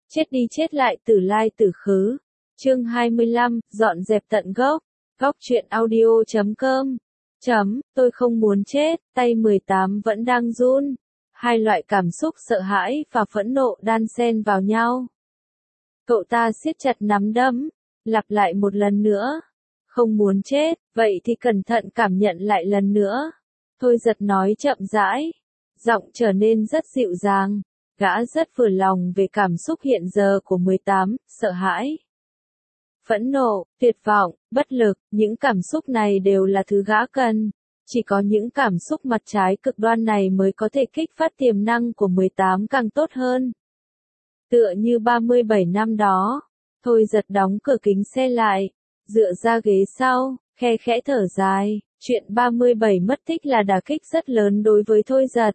Chết đi chết lại tử lai tử khứ. Chương 25, dọn dẹp tận gốc. Góc truyện audio.com. Tôi không muốn chết, tay 18 vẫn đang run. Hai loại cảm xúc sợ hãi và phẫn nộ đan xen vào nhau. Cậu ta siết chặt nắm đấm, lặp lại một lần nữa. Không muốn chết, vậy thì cẩn thận cảm nhận lại lần nữa. Thôi Giật nói chậm rãi, giọng trở nên rất dịu dàng. Gã rất vừa lòng về cảm xúc hiện giờ của 18, sợ hãi, phẫn nộ, tuyệt vọng, bất lực, những cảm xúc này đều là thứ gã cần. Chỉ có những cảm xúc mặt trái cực đoan này mới có thể kích phát tiềm năng của 18 càng tốt hơn. Tựa như 37 năm đó, Thôi Giật đóng cửa kính xe lại, dựa ra ghế sau, khe khẽ thở dài. Chuyện 37 mất tích là đả kích rất lớn đối với Thôi Giật.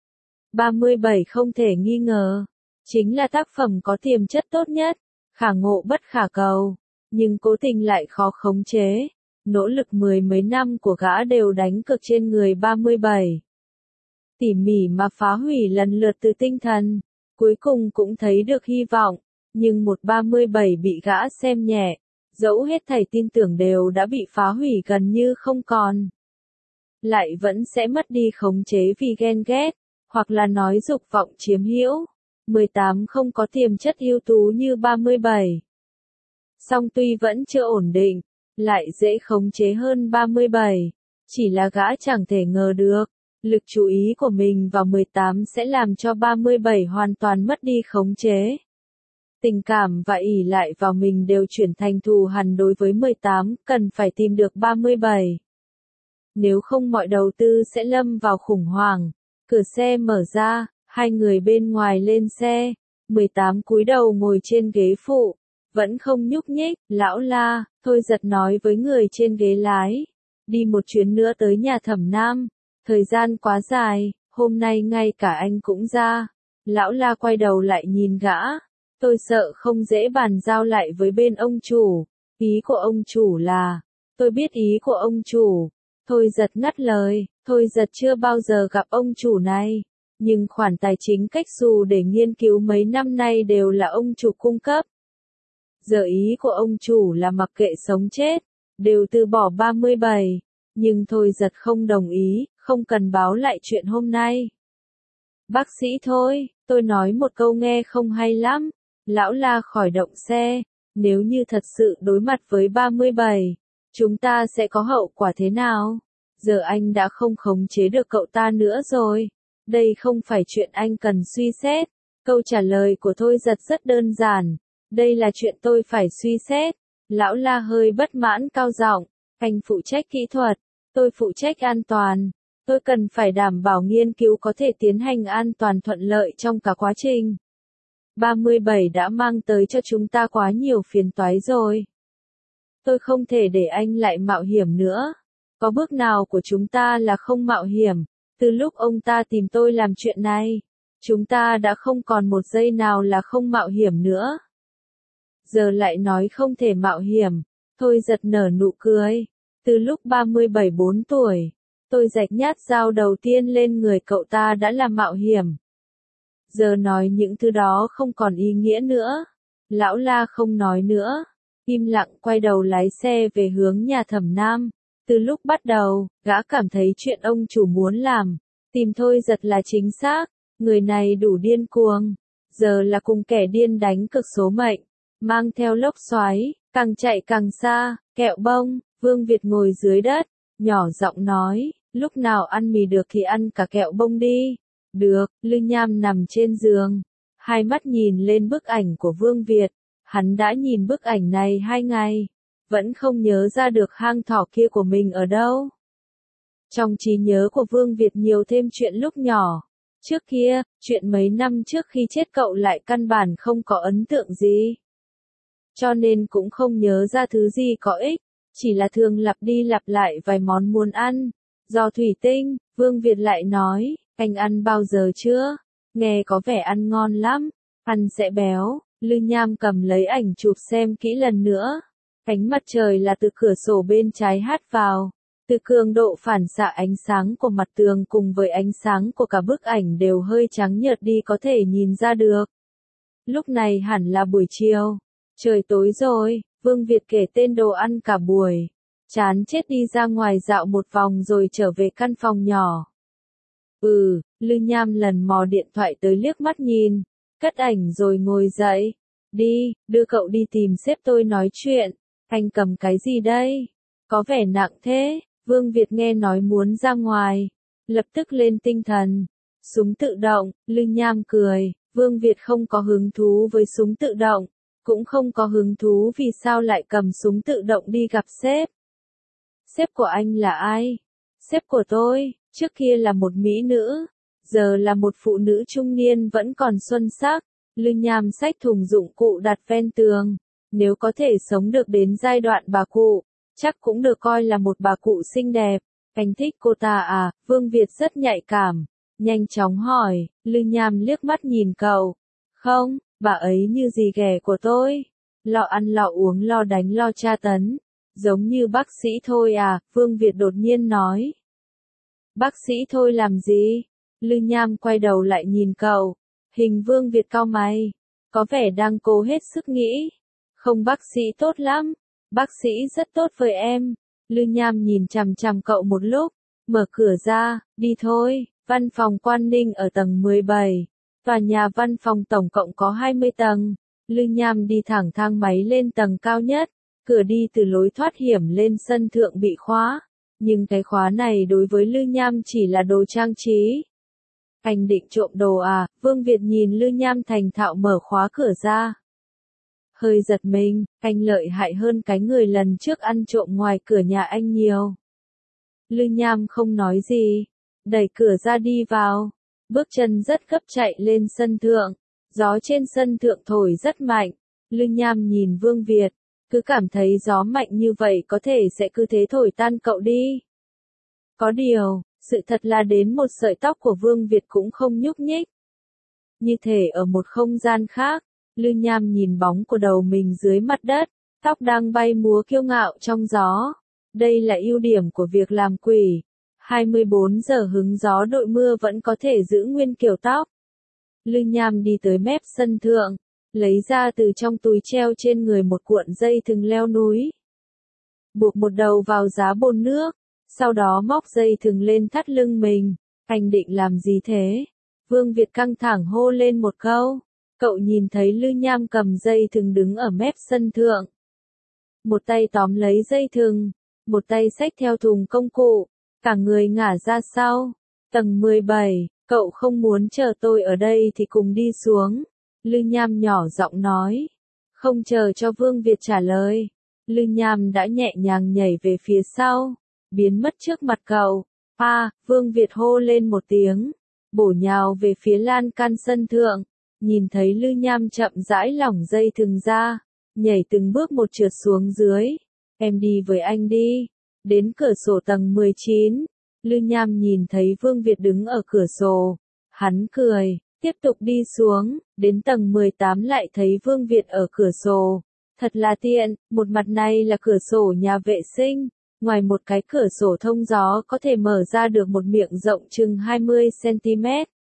37 không thể nghi ngờ, chính là tác phẩm có tiềm chất tốt nhất, khả ngộ bất khả cầu, nhưng cố tình lại khó khống chế. Nỗ lực mười mấy năm của gã đều đánh cược trên người 37. Tỉ mỉ mà phá hủy lần lượt từ tinh thần, cuối cùng cũng thấy được hy vọng, nhưng một 37 bị gã xem nhẹ, dẫu hết thảy tin tưởng đều đã bị phá hủy gần như không còn. Lại vẫn sẽ mất đi khống chế vì ghen ghét, hoặc là nói dục vọng chiếm hữu. 18 không có tiềm chất ưu tú như 37. Song tuy vẫn chưa ổn định, lại dễ khống chế hơn 37. Chỉ là gã chẳng thể ngờ được, lực chú ý của mình vào 18 sẽ làm cho 37 hoàn toàn mất đi khống chế. Tình cảm và ỷ lại vào mình đều chuyển thành thù hằn đối với 18, cần phải tìm được 37. Nếu không mọi đầu tư sẽ lâm vào khủng hoảng. Cửa xe mở ra, hai người bên ngoài lên xe, 18 cúi đầu ngồi trên ghế phụ, vẫn không nhúc nhích. Lão La, Thôi Giật nói với người trên ghế lái, đi một chuyến nữa tới nhà Thẩm Nam, thời gian quá dài, hôm nay ngay cả anh cũng ra. Lão La quay đầu lại nhìn gã, tôi sợ không dễ bàn giao lại với bên ông chủ. Ý của ông chủ là, tôi biết ý của ông chủ. Thôi Giật ngắt lời, Thôi Giật chưa bao giờ gặp ông chủ này, nhưng khoản tài chính cách xù để nghiên cứu mấy năm nay đều là ông chủ cung cấp. Giờ ý của ông chủ là mặc kệ sống chết, đều từ bỏ 37, nhưng Thôi Giật không đồng ý, không cần báo lại chuyện hôm nay. Bác sĩ Thôi, tôi nói một câu nghe không hay lắm. Lão La khỏi động xe, nếu như thật sự đối mặt với 37, chúng ta sẽ có hậu quả thế nào? Giờ anh đã không khống chế được cậu ta nữa rồi. Đây không phải chuyện anh cần suy xét. Câu trả lời của Thôi Giật rất đơn giản. Đây là chuyện tôi phải suy xét. Lão La hơi bất mãn cao giọng. Anh phụ trách kỹ thuật, tôi phụ trách an toàn. Tôi cần phải đảm bảo nghiên cứu có thể tiến hành an toàn thuận lợi trong cả quá trình. 37 đã mang tới cho chúng ta quá nhiều phiền toái rồi. Tôi không thể để anh lại mạo hiểm nữa. Có bước nào của chúng ta là không mạo hiểm? Từ lúc ông ta tìm tôi làm chuyện này, chúng ta đã không còn một giây nào là không mạo hiểm nữa. Giờ lại nói không thể mạo hiểm. Thôi Giật nở nụ cười. Từ lúc 37 4 tuổi, tôi rạch nhát dao đầu tiên lên người cậu ta đã là mạo hiểm. Giờ nói những thứ đó không còn ý nghĩa nữa. Lão La không nói nữa, im lặng quay đầu lái xe về hướng nhà Thẩm Nam. Từ lúc bắt đầu, gã cảm thấy chuyện ông chủ muốn làm, tìm Thôi Giật là chính xác. Người này đủ điên cuồng, giờ là cùng kẻ điên đánh cược số mệnh, mang theo lốc xoáy, càng chạy càng xa. Kẹo bông, Vương Việt ngồi dưới đất, nhỏ giọng nói, lúc nào ăn mì được thì ăn cả kẹo bông đi. Được. Lư Nham nằm trên giường, hai mắt nhìn lên bức ảnh của Vương Việt. Hắn đã nhìn bức ảnh này 2 ngày, vẫn không nhớ ra được hang thỏ kia của mình ở đâu. Trong trí nhớ của Vương Việt nhiều thêm chuyện lúc nhỏ. Trước kia, chuyện mấy năm trước khi chết cậu lại căn bản không có ấn tượng gì. Cho nên cũng không nhớ ra thứ gì có ích, chỉ là thường lặp đi lặp lại vài món muốn ăn. Giò thủy tinh, Vương Việt lại nói, anh ăn bao giờ chưa? Nghe có vẻ ăn ngon lắm, ăn sẽ béo. Lư Nham cầm lấy ảnh chụp xem kỹ lần nữa. Ánh mặt trời là từ cửa sổ bên trái hắt vào. Từ cường độ phản xạ ánh sáng của mặt tường cùng với ánh sáng của cả bức ảnh đều hơi trắng nhợt đi có thể nhìn ra được. Lúc này hẳn là buổi chiều. Trời tối rồi, Vương Việt kể tên đồ ăn cả buổi. Chán chết đi ra ngoài dạo một vòng rồi trở về căn phòng nhỏ. Lư Nham lần mò điện thoại tới liếc mắt nhìn, cất ảnh rồi ngồi dậy. Đi, đưa cậu đi tìm sếp tôi nói chuyện. Anh cầm cái gì đây? Có vẻ nặng thế. Vương Việt nghe nói muốn ra ngoài, lập tức lên tinh thần. Súng tự động, Lư Nham cười. Vương Việt không có hứng thú với súng tự động, cũng không có hứng thú vì sao lại cầm súng tự động đi gặp sếp. Sếp của anh là ai? Sếp của tôi, trước kia là một mỹ nữ, giờ là một phụ nữ trung niên vẫn còn xuân sắc. Lư Nham xách thùng dụng cụ đặt ven tường. Nếu có thể sống được đến giai đoạn bà cụ, chắc cũng được coi là một bà cụ xinh đẹp. Anh thích cô ta à? Vương Việt rất nhạy cảm, nhanh chóng hỏi. Lư Nham liếc mắt nhìn cậu. Không, bà ấy như gì ghẻ của tôi. Lo ăn lo uống lo đánh lo tra tấn. Giống như bác sĩ thôi à? Vương Việt đột nhiên nói. Bác sĩ thôi làm gì? Lư Nham quay đầu lại nhìn cậu. Hình Vương Việt cau mày, có vẻ đang cố hết sức nghĩ. Không, bác sĩ tốt lắm. Bác sĩ rất tốt với em. Lư Nham nhìn chằm chằm cậu một lúc, mở cửa ra, đi thôi. Văn phòng Quan Ninh ở tầng 17. Tòa nhà văn phòng tổng cộng có 20 tầng. Lư Nham đi thẳng thang máy lên tầng cao nhất. Cửa đi từ lối thoát hiểm lên sân thượng bị khóa. Nhưng cái khóa này đối với Lư Nham chỉ là đồ trang trí. Anh định trộm đồ à? Vương Việt nhìn Lư Nham thành thạo mở khóa cửa ra. Hơi giật mình, anh lợi hại hơn cái người lần trước ăn trộm ngoài cửa nhà anh nhiều. Lư Nham không nói gì, đẩy cửa ra đi vào. Bước chân rất gấp chạy lên sân thượng. Gió trên sân thượng thổi rất mạnh. Lư Nham nhìn Vương Việt, cứ cảm thấy gió mạnh như vậy có thể sẽ cứ thế thổi tan cậu đi. Có điều, sự thật là đến một sợi tóc của Vương Việt cũng không nhúc nhích. Như thể ở một không gian khác, Lư Nham nhìn bóng của đầu mình dưới mặt đất, tóc đang bay múa kiêu ngạo trong gió. Đây là ưu điểm của việc làm quỷ. 24 giờ hứng gió đội mưa vẫn có thể giữ nguyên kiểu tóc. Lư Nham đi tới mép sân thượng, lấy ra từ trong túi treo trên người một cuộn dây thừng leo núi. Buộc một đầu vào giá bồn nước, sau đó móc dây thừng lên thắt lưng mình. Anh định làm gì thế? Vương Việt căng thẳng hô lên một câu. Cậu nhìn thấy Lư Nham cầm dây thừng đứng ở mép sân thượng. Một tay tóm lấy dây thừng, một tay xách theo thùng công cụ, cả người ngả ra sau. Tầng 17, cậu không muốn chờ tôi ở đây thì cùng đi xuống. Lư Nham nhỏ giọng nói. Không chờ cho Vương Việt trả lời. Lư Nham đã nhẹ nhàng nhảy về phía sau, biến mất trước mặt cậu. Vương Việt hô lên một tiếng, bổ nhào về phía lan can sân thượng. Nhìn thấy Lư Nham chậm rãi lỏng dây thừng ra, nhảy từng bước một trượt xuống dưới. Em đi với anh đi. Đến cửa sổ tầng 19, Lư Nham nhìn thấy Vương Việt đứng ở cửa sổ. Hắn cười, tiếp tục đi xuống, đến tầng 18 lại thấy Vương Việt ở cửa sổ. Thật là tiện, một mặt này là cửa sổ nhà vệ sinh, ngoài một cái cửa sổ thông gió có thể mở ra được một miệng rộng chừng 20 cm.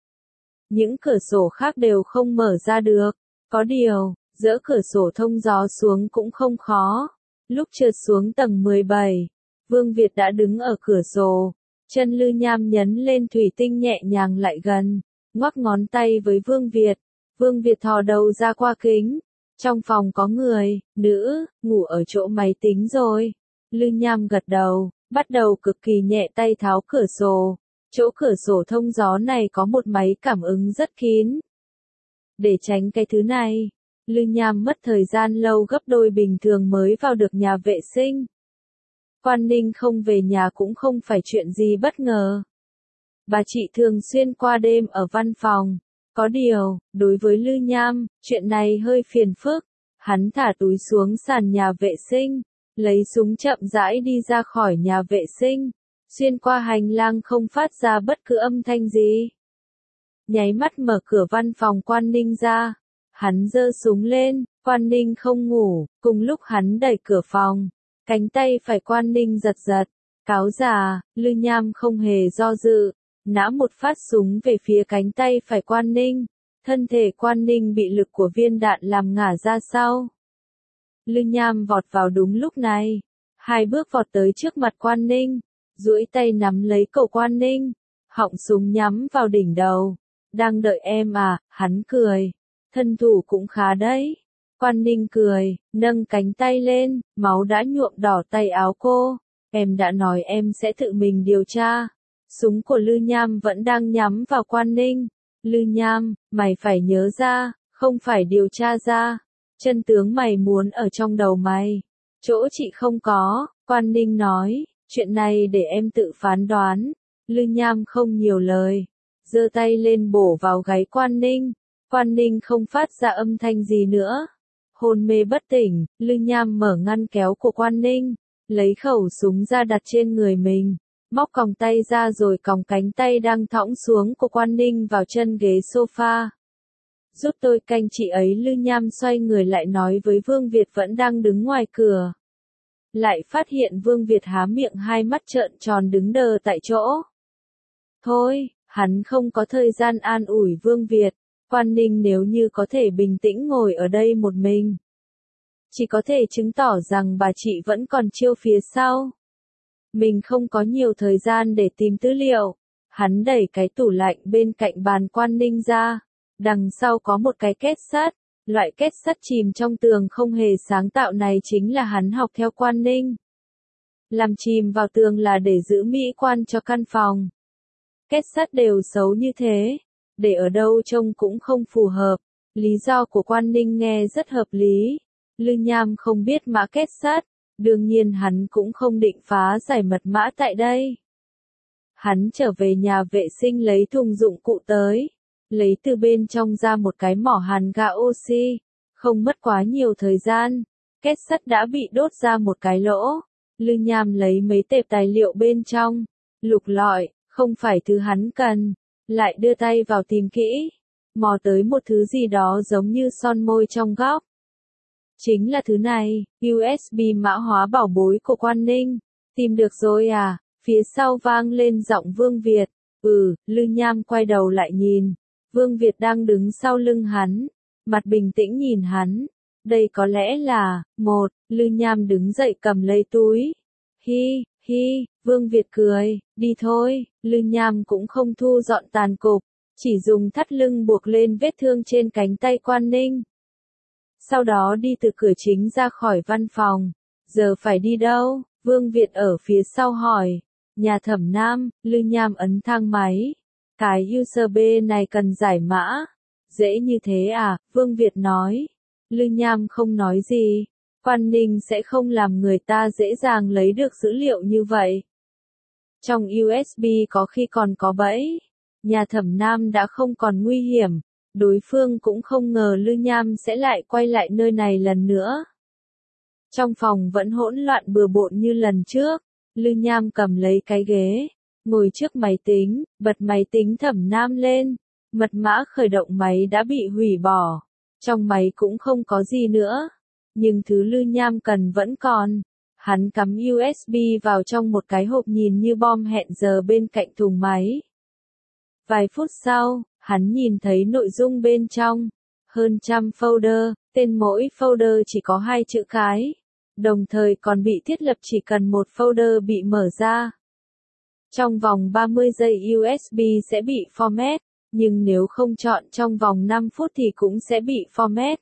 Những cửa sổ khác đều không mở ra được. Có điều, dỡ cửa sổ thông gió xuống cũng không khó. Lúc trượt xuống tầng 17, Vương Việt đã đứng ở cửa sổ. Chân Lư Nham nhấn lên thủy tinh nhẹ nhàng lại gần, ngoắc ngón tay với Vương Việt. Vương Việt thò đầu ra qua kính. Trong phòng có người, nữ, ngủ ở chỗ máy tính rồi. Lư Nham gật đầu, bắt đầu cực kỳ nhẹ tay tháo cửa sổ. Chỗ cửa sổ thông gió này có một máy cảm ứng rất kín. Để tránh cái thứ này, Lư Nham mất thời gian lâu gấp đôi bình thường mới vào được nhà vệ sinh. Quan Ninh không về nhà cũng không phải chuyện gì bất ngờ. Bà chị thường xuyên qua đêm ở văn phòng. Có điều, đối với Lư Nham, chuyện này hơi phiền phức. Hắn thả túi xuống sàn nhà vệ sinh, lấy súng chậm rãi đi ra khỏi nhà vệ sinh, xuyên qua hành lang không phát ra bất cứ âm thanh gì. Nháy mắt mở cửa văn phòng Quan Ninh ra, hắn giơ súng lên. Quan Ninh không ngủ, cùng lúc hắn đẩy cửa phòng, cánh tay phải Quan Ninh giật giật. Cáo già, Lư Nham không hề do dự, nã một phát súng về phía cánh tay phải Quan Ninh. Thân thể Quan Ninh bị lực của viên đạn làm ngả ra sau. Lư Nham vọt vào đúng lúc này. 2 bước vọt tới trước mặt Quan Ninh. Duỗi tay nắm lấy cổ Quan Ninh. Họng súng nhắm vào đỉnh đầu. Đang đợi em à, hắn cười. Thân thủ cũng khá đấy. Quan Ninh cười, nâng cánh tay lên, máu đã nhuộm đỏ tay áo cô. Em đã nói em sẽ tự mình điều tra. Súng của Lư Nham vẫn đang nhắm vào Quan Ninh. Lư Nham, mày phải nhớ ra, không phải điều tra ra. Chân tướng mày muốn ở trong đầu mày. Chỗ chị không có, Quan Ninh nói, chuyện này để em tự phán đoán. Lư Nham không nhiều lời. Giơ tay lên bổ vào gáy Quan Ninh. Quan Ninh không phát ra âm thanh gì nữa. Hôn mê bất tỉnh, Lư Nham mở ngăn kéo của Quan Ninh. Lấy khẩu súng ra đặt trên người mình. Móc còng tay ra rồi còng cánh tay đang thõng xuống của Quan Ninh vào chân ghế sofa. Giúp tôi canh chị ấy. Lư Nham xoay người lại nói với Vương Việt vẫn đang đứng ngoài cửa. Lại phát hiện Vương Việt há miệng 2 mắt trợn tròn đứng đờ tại chỗ. Thôi, hắn không có thời gian an ủi Vương Việt. Quan Ninh nếu như có thể bình tĩnh ngồi ở đây một mình. Chỉ có thể chứng tỏ rằng bà chị vẫn còn chiêu phía sau. Mình không có nhiều thời gian để tìm tư liệu. Hắn đẩy cái tủ lạnh bên cạnh bàn Quan Ninh ra. Đằng sau có một cái két sắt. Loại két sắt chìm trong tường không hề sáng tạo này chính là hắn học theo Quan Ninh. Làm chìm vào tường là để giữ mỹ quan cho căn phòng. Két sắt đều xấu như thế. Để ở đâu trông cũng không phù hợp. Lý do của Quan Ninh nghe rất hợp lý. Lư Nham không biết mã két sắt. Đương nhiên hắn cũng không định phá giải mật mã tại đây. Hắn trở về nhà vệ sinh lấy thùng dụng cụ tới. Lấy từ bên trong ra một cái mỏ hàn ga oxy. Không mất quá nhiều thời gian. Két sắt đã bị đốt ra một cái lỗ. Lư Nham lấy mấy tệp tài liệu bên trong. Lục lọi, không phải thứ hắn cần. Lại đưa tay vào tìm kỹ. Mò tới một thứ gì đó giống như son môi trong góc. Chính là thứ này, USB mã hóa bảo bối của Quan Ninh. Tìm được rồi à? Phía sau vang lên giọng Vương Việt. Lư Nham quay đầu lại nhìn. Vương Việt đang đứng sau lưng hắn. Mặt bình tĩnh nhìn hắn. Đây có lẽ là, Lư Nham đứng dậy cầm lấy túi. Hi, Vương Việt cười, đi thôi. Lư Nham cũng không thu dọn tàn cục. Chỉ dùng thắt lưng buộc lên vết thương trên cánh tay Quan Ninh. Sau đó đi từ cửa chính ra khỏi văn phòng. Giờ phải đi đâu? Vương Việt ở phía sau hỏi. Nhà Thẩm Nam. Lư Nham ấn thang máy. Cái USB này cần giải mã. Dễ như thế à? Vương Việt nói. Lư Nham không nói gì. Quan Ninh sẽ không làm người ta dễ dàng lấy được dữ liệu như vậy. Trong USB có khi còn có bẫy. Nhà Thẩm Nam đã không còn nguy hiểm. Đối phương cũng không ngờ Lư Nham sẽ lại quay lại nơi này lần nữa. Trong phòng vẫn hỗn loạn bừa bộn như lần trước. Lư Nham cầm lấy cái ghế. Ngồi trước máy tính, bật máy tính Thẩm Nam lên. Mật mã khởi động máy đã bị hủy bỏ. Trong máy cũng không có gì nữa. Nhưng thứ Lư Nham cần vẫn còn. Hắn cắm USB vào trong một cái hộp nhìn như bom hẹn giờ bên cạnh thùng máy. Vài phút sau, hắn nhìn thấy nội dung bên trong. Hơn 100 folder, tên mỗi folder chỉ có 2 chữ cái. Đồng thời còn bị thiết lập chỉ cần một folder bị mở ra. Trong vòng 30 giây USB sẽ bị format, nhưng nếu không chọn trong vòng 5 phút thì cũng sẽ bị format.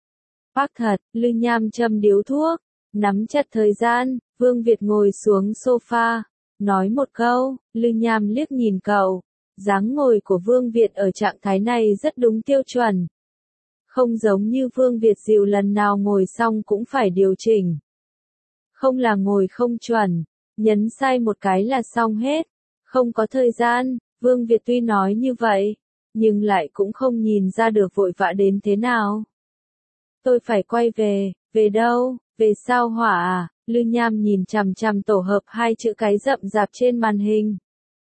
Bác thật, Lư Nham châm điếu thuốc, nắm chặt thời gian, Vương Việt ngồi xuống sofa, nói một câu, Lư Nham liếc nhìn cậu. Dáng ngồi của Vương Việt ở trạng thái này rất đúng tiêu chuẩn. Không giống như Vương Việt dìu lần nào ngồi xong cũng phải điều chỉnh. Không là ngồi không chuẩn, nhấn sai một cái là xong hết. Không có thời gian, Vương Việt tuy nói như vậy, nhưng lại cũng không nhìn ra được vội vã đến thế nào. Tôi phải quay về, về đâu, về sao hỏa à? Lư Nham nhìn chằm chằm tổ hợp 2 chữ cái rậm rạp trên màn hình.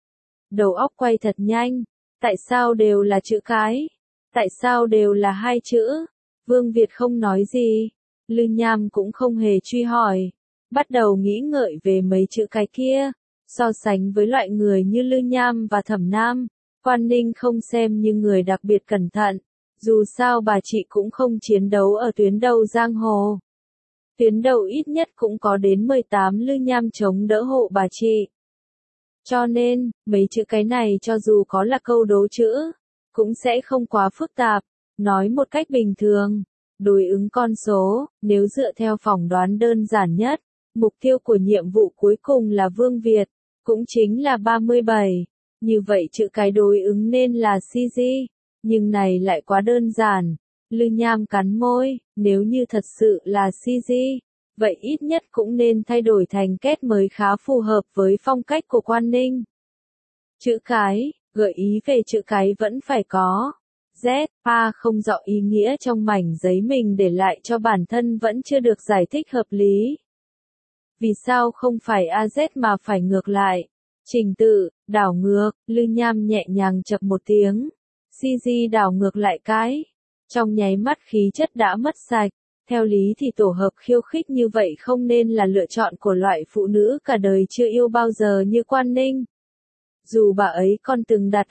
Đầu óc quay thật nhanh, tại sao đều là chữ cái? Tại sao đều là 2 chữ? Vương Việt không nói gì, Lư Nham cũng không hề truy hỏi, bắt đầu nghĩ ngợi về mấy chữ cái kia. So sánh với loại người như Lư Nham và Thẩm Nam, Quan Ninh không xem như người đặc biệt cẩn thận, Dù sao bà chị cũng không chiến đấu ở tuyến đầu giang hồ. Tuyến đầu ít nhất cũng có đến 18 Lư Nham chống đỡ hộ bà chị. Cho nên, mấy chữ cái này cho dù có là câu đố chữ, cũng sẽ không quá phức tạp. Nói một cách bình thường, đối ứng con số, nếu dựa theo phỏng đoán đơn giản nhất, mục tiêu của nhiệm vụ cuối cùng là Vương Việt, cũng chính là 37. Như vậy chữ cái đối ứng nên là CG, nhưng này lại quá đơn giản. Lư Nham cắn môi, nếu như thật sự là CG, vậy ít nhất cũng nên thay đổi thành kết mới khá phù hợp với phong cách của Quan Ninh. Chữ cái, gợi ý về chữ cái vẫn phải có. Z, A không rõ ý nghĩa trong mảnh giấy mình để lại cho bản thân vẫn chưa được giải thích hợp lý. Vì sao không phải AZ mà phải ngược lại? Trình tự, đảo ngược, Lư Nham nhẹ nhàng chập một tiếng. CG đảo ngược lại cái. Trong nháy mắt khí chất đã mất sạch. Theo lý thì tổ hợp khiêu khích như vậy không nên là lựa chọn của loại phụ nữ cả đời chưa yêu bao giờ như Quan Ninh. Dù bà ấy còn từng đặt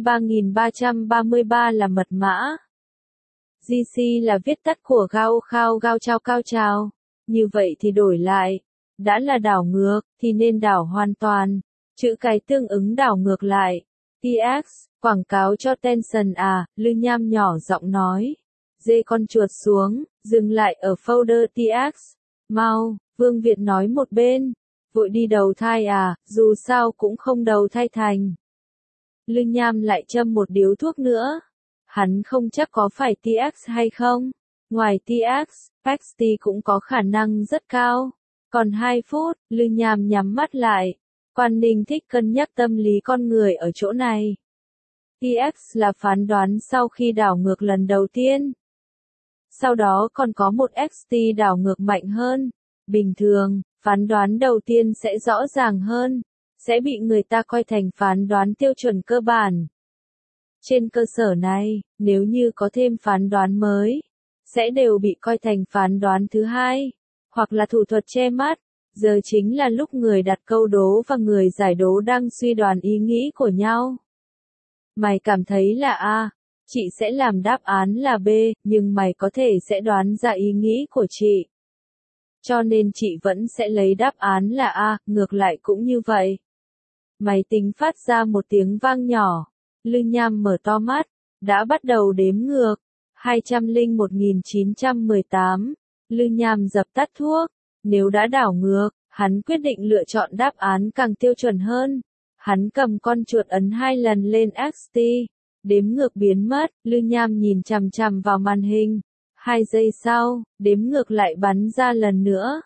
23.333 là mật mã. GC là viết tắt của Gao Khao Gao Chao Cao Chào. Như vậy thì đổi lại. Đã là đảo ngược, thì nên đảo hoàn toàn. Chữ cái tương ứng đảo ngược lại. TX, quảng cáo cho Tencent à, Lư Nham nhỏ giọng nói. Dê con chuột xuống, dừng lại ở folder TX. Mau, Vương Việt nói một bên. Vội đi đầu thai à, dù sao cũng không đầu thai thành. Lư Nham lại châm một điếu thuốc nữa. Hắn không chắc có phải TX hay không. Ngoài TX, Paxti cũng có khả năng rất cao. Còn 2 phút, Lư Nham nhắm mắt lại. Quan Ninh thích cân nhắc tâm lý con người ở chỗ này. TX là phán đoán sau khi đảo ngược lần đầu tiên. Sau đó còn có một XT đảo ngược mạnh hơn. Bình thường, phán đoán đầu tiên sẽ rõ ràng hơn, sẽ bị người ta coi thành phán đoán tiêu chuẩn cơ bản. Trên cơ sở này, nếu như có thêm phán đoán mới, sẽ đều bị coi thành phán đoán thứ hai, hoặc là thủ thuật che mắt. Giờ chính là lúc người đặt câu đố và người giải đố đang suy đoán ý nghĩ của nhau. Mày cảm thấy là A, chị sẽ làm đáp án là B, nhưng mày có thể sẽ đoán ra ý nghĩ của chị. Cho nên chị vẫn sẽ lấy đáp án là A, ngược lại cũng như vậy. Máy tính phát ra một tiếng vang nhỏ. Lư Nham mở to mắt, đã bắt đầu đếm ngược. 201.918. Lư Nham dập tắt thuốc. Nếu đã đảo ngược, hắn quyết định lựa chọn đáp án càng tiêu chuẩn hơn. Hắn cầm con chuột ấn 2 lần lên XT. Đếm ngược biến mất, Lư Nham nhìn chằm chằm vào màn hình. 2 giây sau, đếm ngược lại bắn ra lần nữa.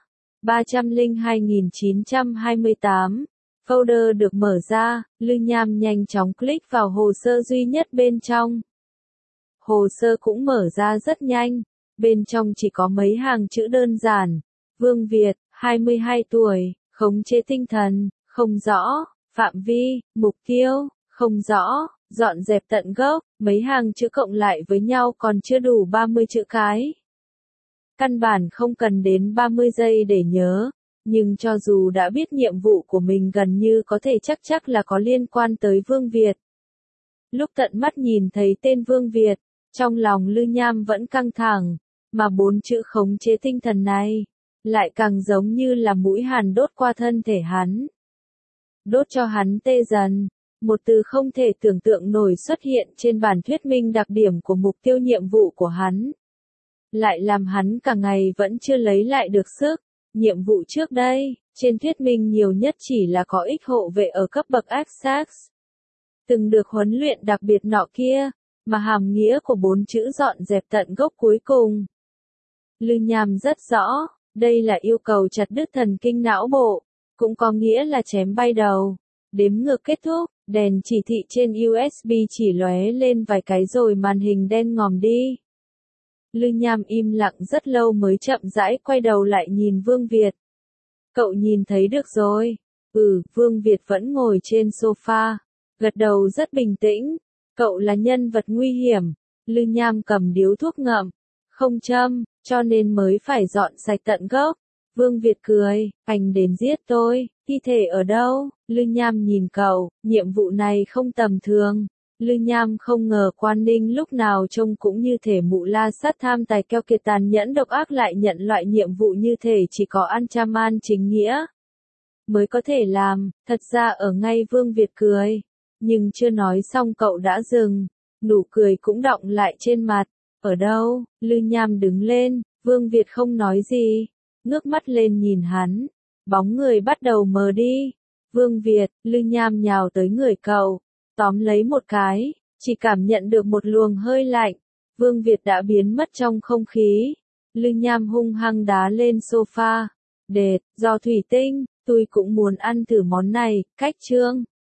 302.928. Folder được mở ra, Lư Nham nhanh chóng click vào hồ sơ duy nhất bên trong. Hồ sơ cũng mở ra rất nhanh. Bên trong chỉ có mấy hàng chữ đơn giản. Vương Việt, 22 tuổi, khống chế tinh thần, không rõ. Phạm vi, mục tiêu, không rõ. Dọn dẹp tận gốc, mấy hàng chữ cộng lại với nhau còn chưa đủ 30 chữ cái. Căn bản không cần đến 30 giây để nhớ, nhưng cho dù đã biết nhiệm vụ của mình gần như có thể chắc là có liên quan tới Vương Việt. Lúc tận mắt nhìn thấy tên Vương Việt, trong lòng Lư Nham vẫn căng thẳng, mà 4 chữ khống chế tinh thần này, lại càng giống như là mũi hàn đốt qua thân thể hắn. Đốt cho hắn tê dần. Một từ không thể tưởng tượng nổi xuất hiện trên bản thuyết minh đặc điểm của mục tiêu nhiệm vụ của hắn. Lại làm hắn cả ngày vẫn chưa lấy lại được sức. Nhiệm vụ trước đây, trên thuyết minh nhiều nhất chỉ là có ích hộ vệ ở cấp bậc Axax. Từng được huấn luyện đặc biệt nọ kia, mà hàm nghĩa của 4 chữ dọn dẹp tận gốc cuối cùng. Lư Nham rất rõ, đây là yêu cầu chặt đứt thần kinh não bộ, cũng có nghĩa là chém bay đầu. Đếm ngược kết thúc. Đèn chỉ thị trên USB chỉ lóe lên vài cái rồi màn hình đen ngòm đi. Lư Nham im lặng rất lâu mới chậm rãi quay đầu lại nhìn Vương Việt. Cậu nhìn thấy được rồi. Vương Việt vẫn ngồi trên sofa. Gật đầu rất bình tĩnh. Cậu là nhân vật nguy hiểm. Lư Nham cầm điếu thuốc ngậm. Không châm, cho nên mới phải dọn sạch tận gốc. Vương Việt cười, anh đến giết tôi, thi thể ở đâu? Lư Nham nhìn cậu, nhiệm vụ này không tầm thường. Lư Nham không ngờ Quan Ninh lúc nào trông cũng như thể mụ la sát tham tài keo kiệt tàn nhẫn độc ác lại nhận loại nhiệm vụ như thể chỉ có An chính nghĩa mới có thể làm, thật ra ở ngay Vương Việt cười. Nhưng chưa nói xong cậu đã dừng, nụ cười cũng đọng lại trên mặt. Ở đâu? Lư Nham đứng lên, Vương Việt không nói gì, ngước mắt lên nhìn hắn. Bóng người bắt đầu mờ đi. Vương Việt, Lư Nham nhào tới người cậu, tóm lấy một cái, chỉ cảm nhận được một luồng hơi lạnh. Vương Việt đã biến mất trong không khí. Lư Nham hung hăng đá lên sofa. Đệt, giò thủy tinh, tôi cũng muốn ăn thử món này, cách Trương.